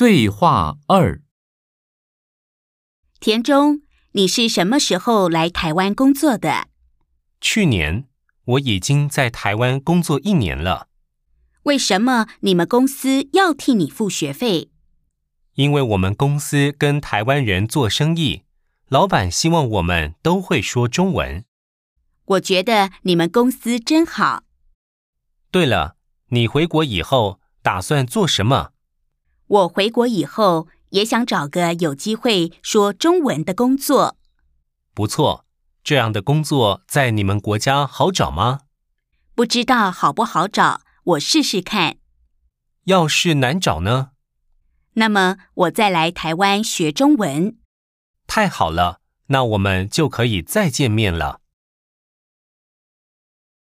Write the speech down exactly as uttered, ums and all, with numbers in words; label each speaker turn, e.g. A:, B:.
A: 对话二。
B: 田中，你是什么时候来台湾工作的？
C: 去年，我已经在台湾工作一年了。
B: 为什么你们公司要替你付学费？
C: 因为我们公司跟台湾人做生意，老板希望我们都会说中文。
B: 我觉得你们公司真好。
C: 对了，你回国以后打算做什么？
B: 我回国以后也想找个有机会说中文的工作。
C: 不错，这样的工作在你们国家好找吗？
B: 不知道好不好找，我试试看。
C: 要是难找呢？
B: 那么我再来台湾学中文。
C: 太好了，那我们就可以再见面了。